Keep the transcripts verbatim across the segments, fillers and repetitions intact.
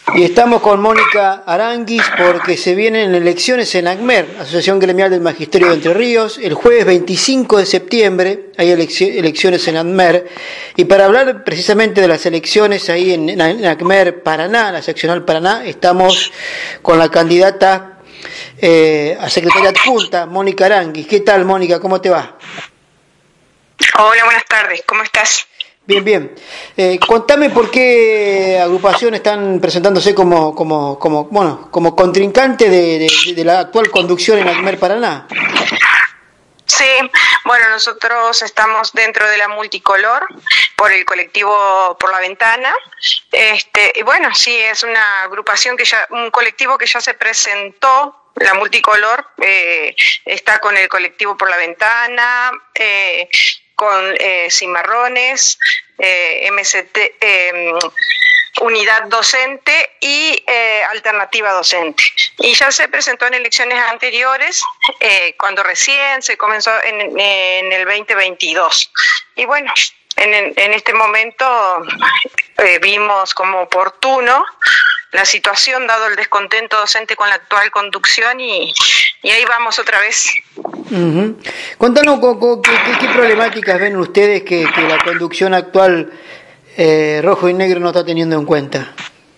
Y estamos con Mónica Aranguis porque se vienen elecciones en ACMER, Asociación Gremial del Magisterio de Entre Ríos. El jueves veinticinco de septiembre hay elecciones en ACMER. Y para hablar precisamente de las elecciones ahí en ACMER Paraná, la seccional Paraná, estamos con la candidata eh, a secretaria adjunta, Mónica Aranguis. ¿Qué tal, Mónica? ¿Cómo te va? Hola, buenas tardes. ¿Cómo estás? Bien, bien. Eh, contame por qué agrupaciones están presentándose como, como, como, bueno, como contrincante de, de, de la actual conducción en ACMER Paraná. Sí, bueno, nosotros estamos dentro de la multicolor por el colectivo Por la Ventana. Este, y bueno, sí, es una agrupación que ya, un colectivo que ya se presentó. La multicolor eh, está con el colectivo Por la Ventana, eh, con eh, Cimarrones, eh, M C T, eh, Unidad Docente y eh, Alternativa Docente. Y ya se presentó en elecciones anteriores, eh, cuando recién se comenzó en, en el veinte veintidós. Y bueno, en, en este momento eh, vimos como oportuno la situación, dado el descontento docente con la actual conducción, y, y ahí vamos otra vez. Uh-huh. Cuéntanos ¿qué, qué, qué problemáticas ven ustedes que, que la conducción actual eh, rojo y negro no está teniendo en cuenta.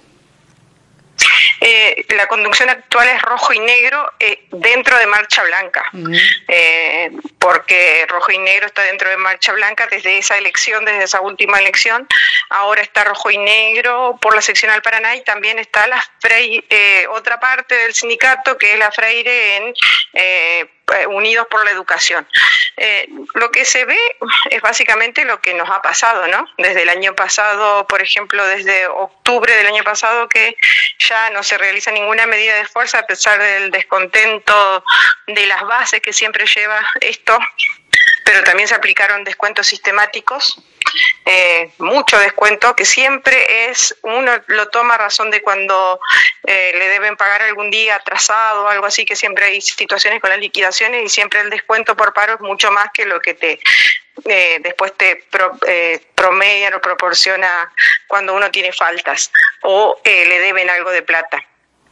Eh, la conducción actual es rojo y negro eh, dentro de Marcha Blanca, uh-huh. eh, porque rojo y negro está dentro de Marcha Blanca desde esa elección, desde esa última elección. Ahora está rojo y negro por la seccional Paraná, y también está la Freire, eh, otra parte del sindicato que es la Freire en eh, Unidos por la Educación. Eh, lo que se ve es básicamente lo que nos ha pasado, ¿no? Desde el año pasado, por ejemplo, desde octubre del año pasado, que ya no se realiza ninguna medida de fuerza a pesar del descontento de las bases que siempre lleva esto, pero también se aplicaron descuentos sistemáticos, eh, mucho descuento, que siempre es, uno lo toma a razón de cuando eh, le deben pagar algún día atrasado o algo así, que siempre hay situaciones con las liquidaciones y siempre el descuento por paro es mucho más que lo que te eh, después te pro, eh, promedian o proporciona cuando uno tiene faltas o eh, le deben algo de plata.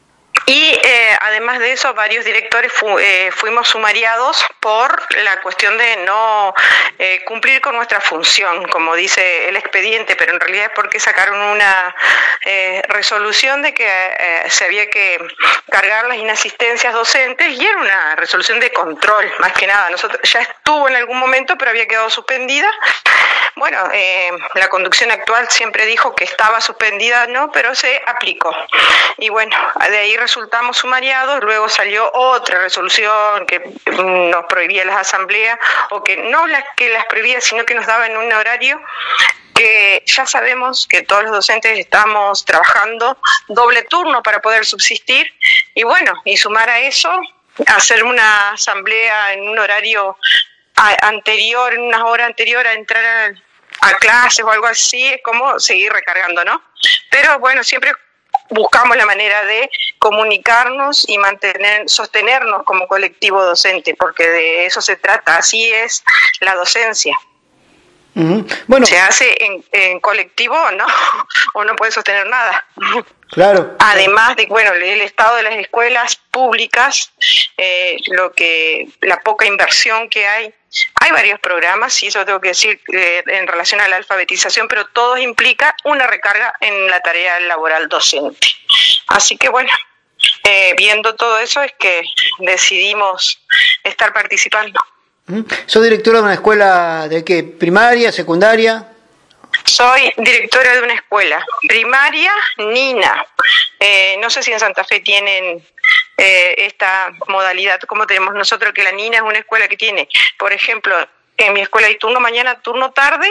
Y eh, además de eso, varios directores fu eh, fuimos sumariados por la cuestión de no eh, cumplir con nuestra función, como dice el expediente, pero en realidad es porque sacaron una eh, resolución de que eh, se había que cargar las inasistencias docentes, y era una resolución de control, más que nada. Nosotros ya estuvo en algún momento, pero había quedado suspendida. Bueno, eh, la conducción actual siempre dijo que estaba suspendida, no, pero se aplicó. Y bueno, de ahí resultamos sumariados. Luego salió otra resolución que nos prohibía las asambleas, o que no las que las prohibía, sino que nos daba en un horario que ya sabemos que todos los docentes estamos trabajando doble turno para poder subsistir. Y bueno, y sumar a eso, hacer una asamblea en un horario a, anterior, en unas horas anterior a entrar a, a clases o algo así, es como seguir recargando, ¿no? Pero bueno, siempre buscamos la manera de comunicarnos y mantener, sostenernos como colectivo docente, porque de eso se trata, así es la docencia. Uh-huh. Bueno, se hace en, en colectivo, ¿no? O no puede sostener nada. Claro. Además de, bueno, el estado de las escuelas públicas, eh, lo que la poca inversión que hay. Hay varios programas, y eso tengo que decir eh, en relación a la alfabetización, pero todos implican una recarga en la tarea laboral docente. Así que bueno, eh, viendo todo eso es que decidimos estar participando. ¿Sos directora de una escuela de qué? ¿Primaria, secundaria? Soy directora de una escuela primaria, Nina. Eh, no sé si en Santa Fe tienen eh, esta modalidad como tenemos nosotros, que la Nina es una escuela que tiene, por ejemplo, en mi escuela hay turno mañana, turno tarde,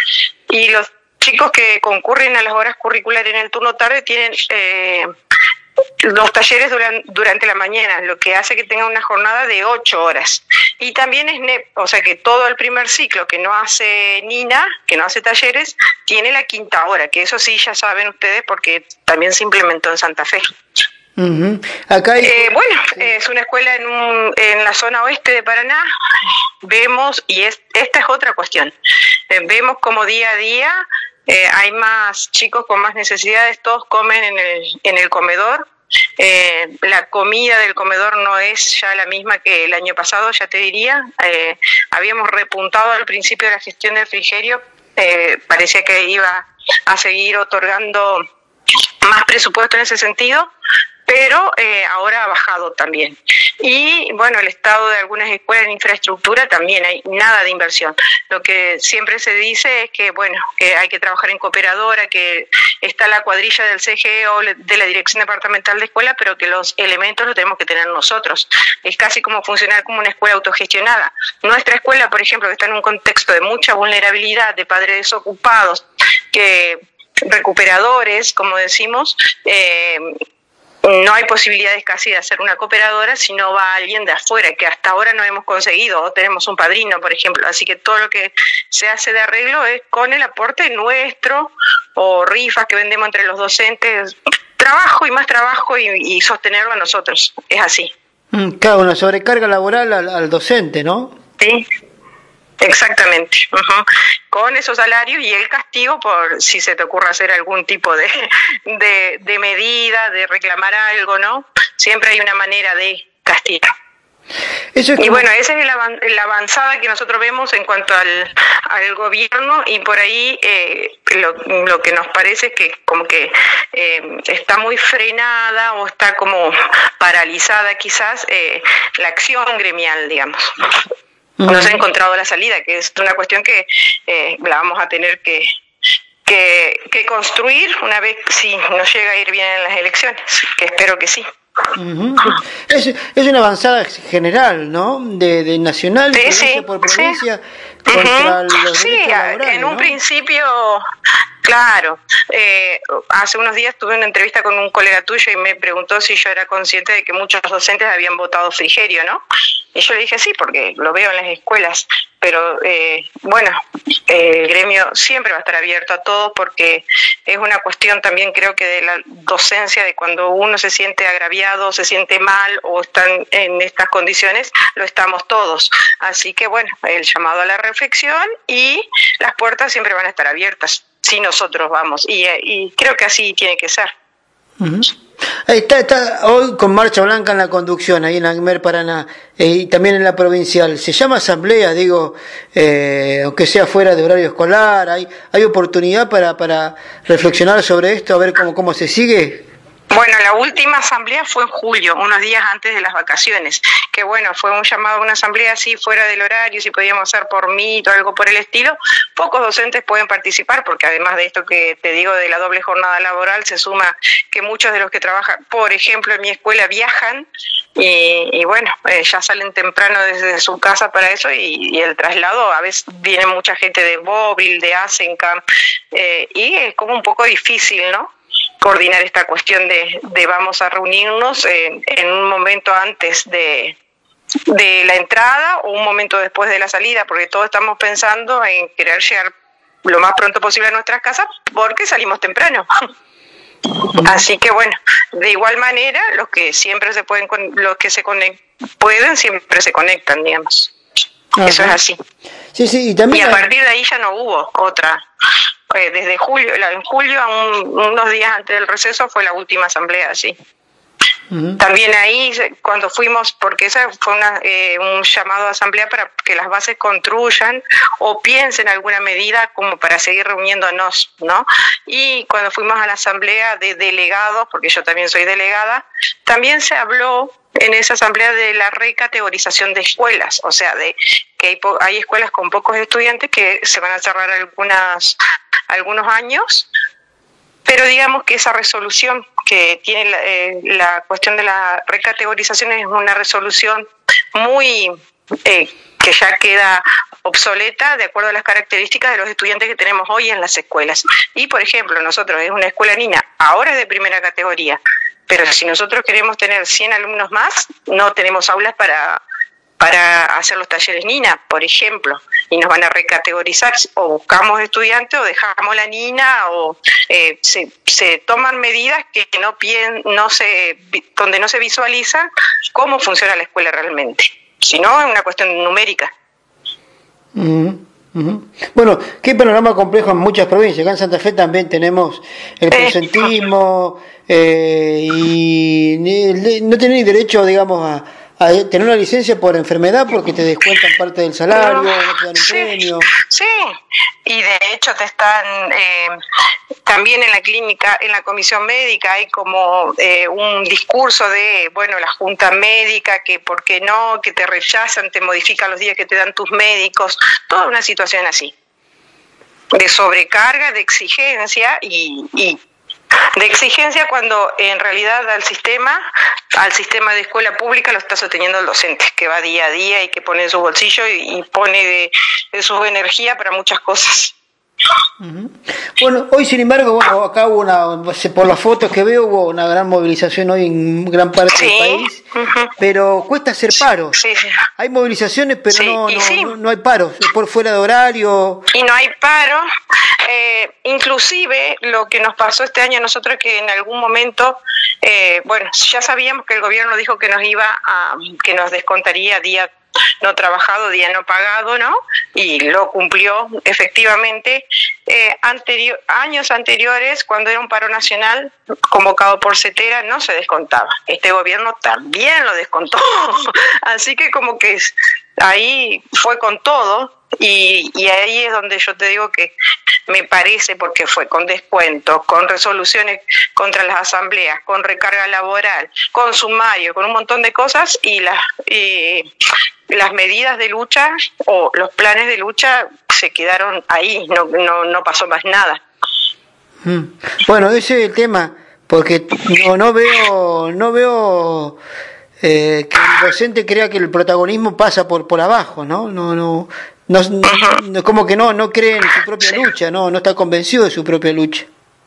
y los chicos que concurren a las horas curriculares en el turno tarde tienen eh, los talleres duran, durante la mañana, lo que hace que tenga una jornada de ocho horas. Y también es N E P, o sea que todo el primer ciclo que no hace Nina, que no hace talleres, tiene la quinta hora, que eso sí ya saben ustedes porque también se implementó en Santa Fe. Uh-huh. Acá hay... eh, bueno, es una escuela en, un, en la zona oeste de Paraná. Vemos, y es, esta es otra cuestión, eh, vemos como día a día eh, hay más chicos con más necesidades, todos comen en el, en el comedor. Eh, la comida del comedor no es ya la misma que el año pasado, ya te diría. Eh, habíamos repuntado al principio de la gestión del refrigerio, eh, parecía que iba a seguir otorgando más presupuesto en ese sentido, pero eh, ahora ha bajado también. Y bueno, el estado de algunas escuelas en infraestructura también hay nada de inversión. Lo que siempre se dice es que bueno, que hay que trabajar en cooperadora, que está la cuadrilla del C G E o de la Dirección Departamental de Escuela, pero que los elementos los tenemos que tener nosotros. Es casi como funcionar como una escuela autogestionada. Nuestra escuela, por ejemplo, que está en un contexto de mucha vulnerabilidad, de padres desocupados, que recuperadores, como decimos, eh, no hay posibilidades casi de hacer una cooperadora si no va alguien de afuera, que hasta ahora no hemos conseguido, o tenemos un padrino, por ejemplo. Así que todo lo que se hace de arreglo es con el aporte nuestro, o rifas que vendemos entre los docentes, trabajo y más trabajo y, y sostenerlo a nosotros. Es así. Claro, una sobrecarga laboral al, al docente, ¿no? Sí. Exactamente, uh-huh. Con esos salarios y el castigo por si se te ocurre hacer algún tipo de, de, de medida, de reclamar algo, ¿no? Siempre hay una manera de castigar. Eso es como... Y bueno, esa es la, la avanzada que nosotros vemos en cuanto al, al gobierno, y por ahí eh, lo, lo que nos parece es que como que eh, está muy frenada o está como paralizada quizás eh, la acción gremial, digamos. No se ha encontrado la salida, que es una cuestión que eh, la vamos a tener que, que, que construir una vez si nos llega a ir bien en las elecciones, que espero que sí. Uh-huh. Es, es una avanzada general, ¿no? De, de nacional, sí, provincia sí, por provincia, sí. contra Uh-huh. los sí, derechos laborales, en un ¿no? principio... Claro, eh, hace unos días tuve una entrevista con un colega tuyo y me preguntó si yo era consciente de que muchos docentes habían votado Frigerio, ¿no? Y yo le dije sí, porque lo veo en las escuelas, pero eh, bueno, eh, el gremio siempre va a estar abierto a todos porque es una cuestión también creo que de la docencia, de cuando uno se siente agraviado, se siente mal o están en estas condiciones, lo estamos todos. Así que bueno, el llamado a la reflexión y las puertas siempre van a estar abiertas. Si nosotros vamos, y, y creo que así tiene que ser. Uh-huh. Ahí está, está hoy con Marcha Blanca en la conducción, ahí en ACMER Paraná, eh, y también en la provincial. Se llama asamblea, digo, eh, aunque sea fuera de horario escolar, hay hay oportunidad para, para reflexionar sobre esto, a ver cómo, cómo se sigue. Bueno, la última asamblea fue en julio, unos días antes de las vacaciones, que bueno, fue un llamado a una asamblea así fuera del horario, si podíamos hacer por mí o algo por el estilo. Pocos docentes pueden participar porque además de esto que te digo de la doble jornada laboral, se suma que muchos de los que trabajan, por ejemplo, en mi escuela viajan y, y bueno, eh, ya salen temprano desde su casa para eso y, y el traslado, a veces viene mucha gente de Bobil, de Asencam, eh, y es como un poco difícil, ¿no? Coordinar esta cuestión de, de vamos a reunirnos en, en un momento antes de, de la entrada o un momento después de la salida, porque todos estamos pensando en querer llegar lo más pronto posible a nuestras casas porque salimos temprano. Así que bueno, de igual manera los que siempre se pueden, los que se conect, pueden siempre se conectan, digamos. Ajá. Eso es así. Sí, sí, y también y a partir de ahí ya no hubo otra. Eh, desde julio, en julio, a un, unos días antes del receso, fue la última asamblea, sí. Uh-huh. También ahí, cuando fuimos, porque esa fue una, eh, un llamado a asamblea para que las bases construyan o piensen alguna medida como para seguir reuniéndonos, ¿no? Y cuando fuimos a la asamblea de delegados, porque yo también soy delegada, también se habló en esa asamblea de la recategorización de escuelas, o sea, de que hay, po- hay escuelas con pocos estudiantes que se van a cerrar algunas algunos años, pero digamos que esa resolución que tiene la, eh, la cuestión de la recategorización es una resolución muy eh, que ya queda obsoleta de acuerdo a las características de los estudiantes que tenemos hoy en las escuelas. Y por ejemplo, nosotros es una escuela niña, ahora es de primera categoría, pero si nosotros queremos tener cien alumnos más, no tenemos aulas para para hacer los talleres Nina, por ejemplo, y nos van a recategorizar, o buscamos estudiantes o dejamos la Nina, o eh, se, se toman medidas que no piden, no se, donde no se visualiza cómo funciona la escuela realmente, sino es una cuestión numérica. Mm. Uh-huh. Bueno, qué panorama complejo en muchas provincias. Acá en Santa Fe también tenemos el presentismo eh, y no tenés derecho, digamos, a, a tener una licencia por enfermedad porque te descuentan parte del salario, no, no te dan un sí, premio. Sí, y de hecho te están eh, también en la clínica, en la comisión médica hay como eh, un discurso de, bueno, la junta médica, que por qué no, que te rechazan, te modifican los días que te dan tus médicos, toda una situación así, de sobrecarga, de exigencia y, y de exigencia cuando en realidad al sistema, al sistema de escuela pública lo está sosteniendo el docente, que va día a día y que pone en su bolsillo y, y pone de, de su energía para muchas cosas. Uh-huh. Bueno, hoy sin embargo, bueno, acá hubo una, por las fotos que veo, hubo una gran movilización hoy en gran parte sí, del país, uh-huh. pero cuesta hacer paros. Sí, sí. Hay movilizaciones, pero sí, no, no, sí. no, no hay paros, es por fuera de horario. Y no hay paro, eh, inclusive lo que nos pasó este año a nosotros que en algún momento, eh, bueno, ya sabíamos que el gobierno dijo que nos iba a, que nos descontaría día no trabajado, día no pagado, ¿no? Y lo cumplió efectivamente. Eh, anterior, años anteriores, cuando era un paro nacional convocado por CETERA, no se descontaba. Este gobierno también lo descontó. Así que como que ahí fue con todo. Y, y ahí es donde yo te digo que me parece, porque fue con descuentos, con resoluciones contra las asambleas, con recarga laboral, con sumario, con un montón de cosas, y las, y las medidas de lucha o los planes de lucha se quedaron ahí, no, no, no pasó más nada. Bueno, ese es el tema, porque no, no veo, no veo eh, que el docente crea que el protagonismo pasa por por abajo, ¿no? No, no. No, no, como que no no cree en su propia sí. lucha, no no está convencido de su propia lucha.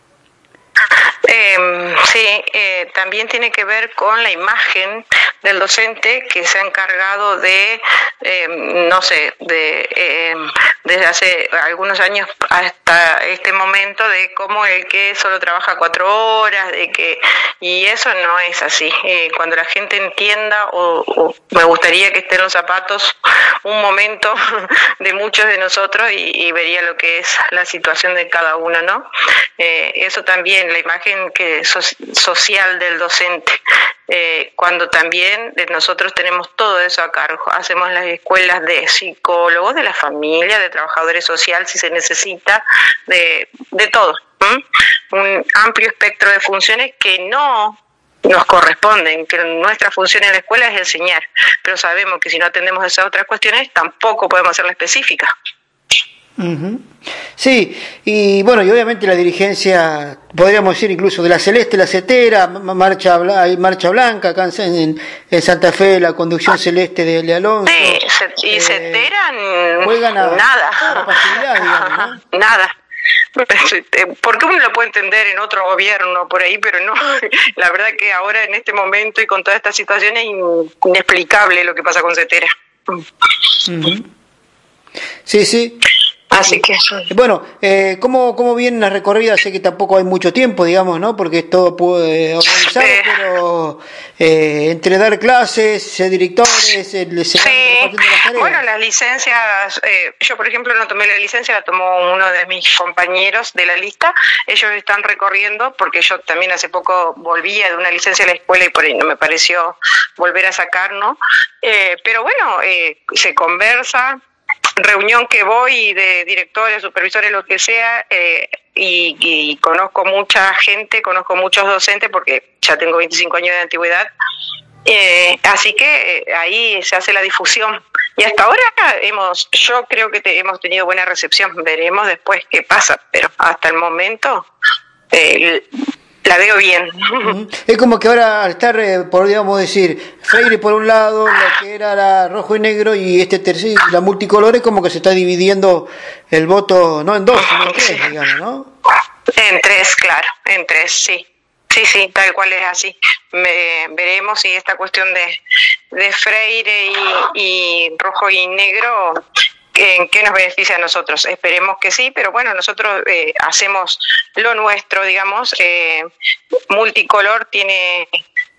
Eh, sí, eh, también tiene que ver con la imagen del docente que se ha encargado de, eh, no sé, de eh, desde hace algunos años hasta este momento de cómo el que solo trabaja cuatro horas, de que y eso no es así. Eh, cuando la gente entienda, o, o me gustaría que esté en los zapatos un momento de muchos de nosotros y, y vería lo que es la situación de cada uno, ¿no? Eh, eso también, la imagen que so, social del docente, eh, cuando también nosotros tenemos todo eso a cargo, hacemos las escuelas de psicólogos, de la familia, de trabajadores sociales si se necesita, de, de todo, ¿eh? Un amplio espectro de funciones que no nos corresponden, que nuestra función en la escuela es enseñar, pero sabemos que si no atendemos esas otras cuestiones tampoco podemos hacerla específica. Uh-huh. Sí, y bueno, y obviamente la dirigencia, podríamos decir incluso de la Celeste, la CETERA, marcha hay marcha blanca acá en, en Santa Fe, la conducción celeste de, de Alonso. Sí, y eh, CETERA juegan a, nada, a la facilidad, digamos, ¿no? Nada. Porque uno lo puede entender en otro gobierno por ahí, pero no, la verdad que ahora en este momento y con toda esta situación es inexplicable lo que pasa con CETERA. Uh-huh. Sí, sí. Así que bueno, eh, ¿cómo, ¿cómo vienen las recorridas? Sé que tampoco hay mucho tiempo, digamos, ¿no? Porque es todo puede organizado, eh, pero eh, entre dar clases, ser directores, se, se sí. van repartiendo las tareas. Bueno, las licencias, eh, yo por ejemplo no tomé la licencia, la tomó uno de mis compañeros de la lista. Ellos están recorriendo, porque yo también hace poco volvía de una licencia a la escuela y por ahí no me pareció volver a sacar, ¿no? Eh, pero bueno, eh, se conversa. Reunión que voy de directores, supervisores, lo que sea, eh, y, y conozco mucha gente, conozco muchos docentes porque ya tengo veinticinco años de antigüedad, eh, así que eh, ahí se hace la difusión. Y hasta ahora hemos, yo creo que te, hemos tenido buena recepción, veremos después qué pasa, pero hasta el momento eh, la veo bien. Uh-huh. Es como que ahora al estar, eh, podríamos decir, Freire por un lado, lo que era la rojo y negro, y este tercer, la multicolor, es como que se está dividiendo el voto, no en dos, sino en tres, sí. digamos, ¿no? En tres, claro, en tres, sí. Sí, sí, tal cual es así. Me, veremos si esta cuestión de, de Freire y, y rojo y negro, ¿en qué nos beneficia a nosotros? Esperemos que sí, pero bueno, nosotros eh, hacemos lo nuestro, digamos. Eh, multicolor tiene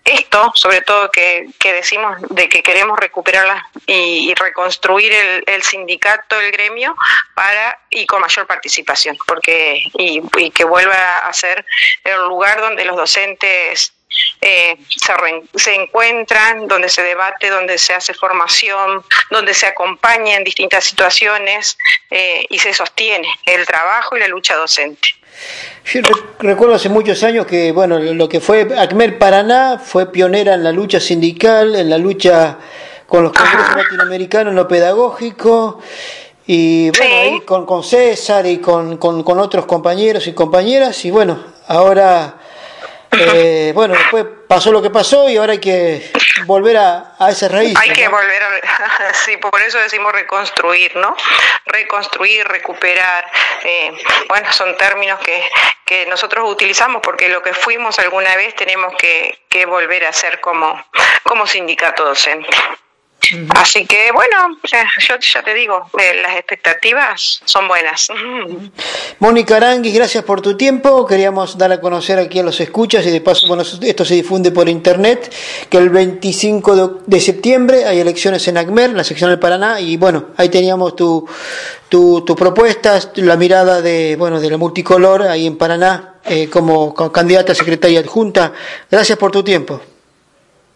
esto, sobre todo que, que decimos de que queremos recuperarla y, y reconstruir el, el sindicato, el gremio, para y con mayor participación, porque y, y que vuelva a ser el lugar donde los docentes Eh, se, re, se encuentran, donde se debate, donde se hace formación, donde se acompaña en distintas situaciones eh, y se sostiene el trabajo y la lucha docente. Yo recuerdo hace muchos años que, bueno, lo que fue ACMER Paraná fue pionera en la lucha sindical, en la lucha con los congresos Ajá. latinoamericanos, en lo pedagógico, y bueno, sí. ahí con, con César y con, con, con otros compañeros y compañeras, y bueno, ahora... Eh, bueno, después pasó lo que pasó y ahora hay que volver a, a esas raíces. Hay que ¿no? volver a... Sí, por eso decimos reconstruir, ¿no? Reconstruir, recuperar. Eh, bueno, son términos que, que nosotros utilizamos porque lo que fuimos alguna vez tenemos que, que volver a ser como, como sindicato docente. Uh-huh. Así que bueno, yo ya te digo, eh, las expectativas son buenas. Uh-huh. Mónica Aranguis, gracias por tu tiempo. Queríamos dar a conocer aquí a los escuchas y de paso, bueno, esto se difunde por internet, que el veinticinco de septiembre hay elecciones en ACMER, en la sección del Paraná, y bueno, ahí teníamos tu, tu, tu propuesta, la mirada de, bueno, de la multicolor ahí en Paraná, eh, como, como candidata a secretaria adjunta. Gracias por tu tiempo.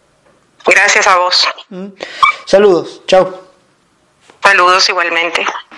Gracias a vos. Saludos, chao. Saludos igualmente.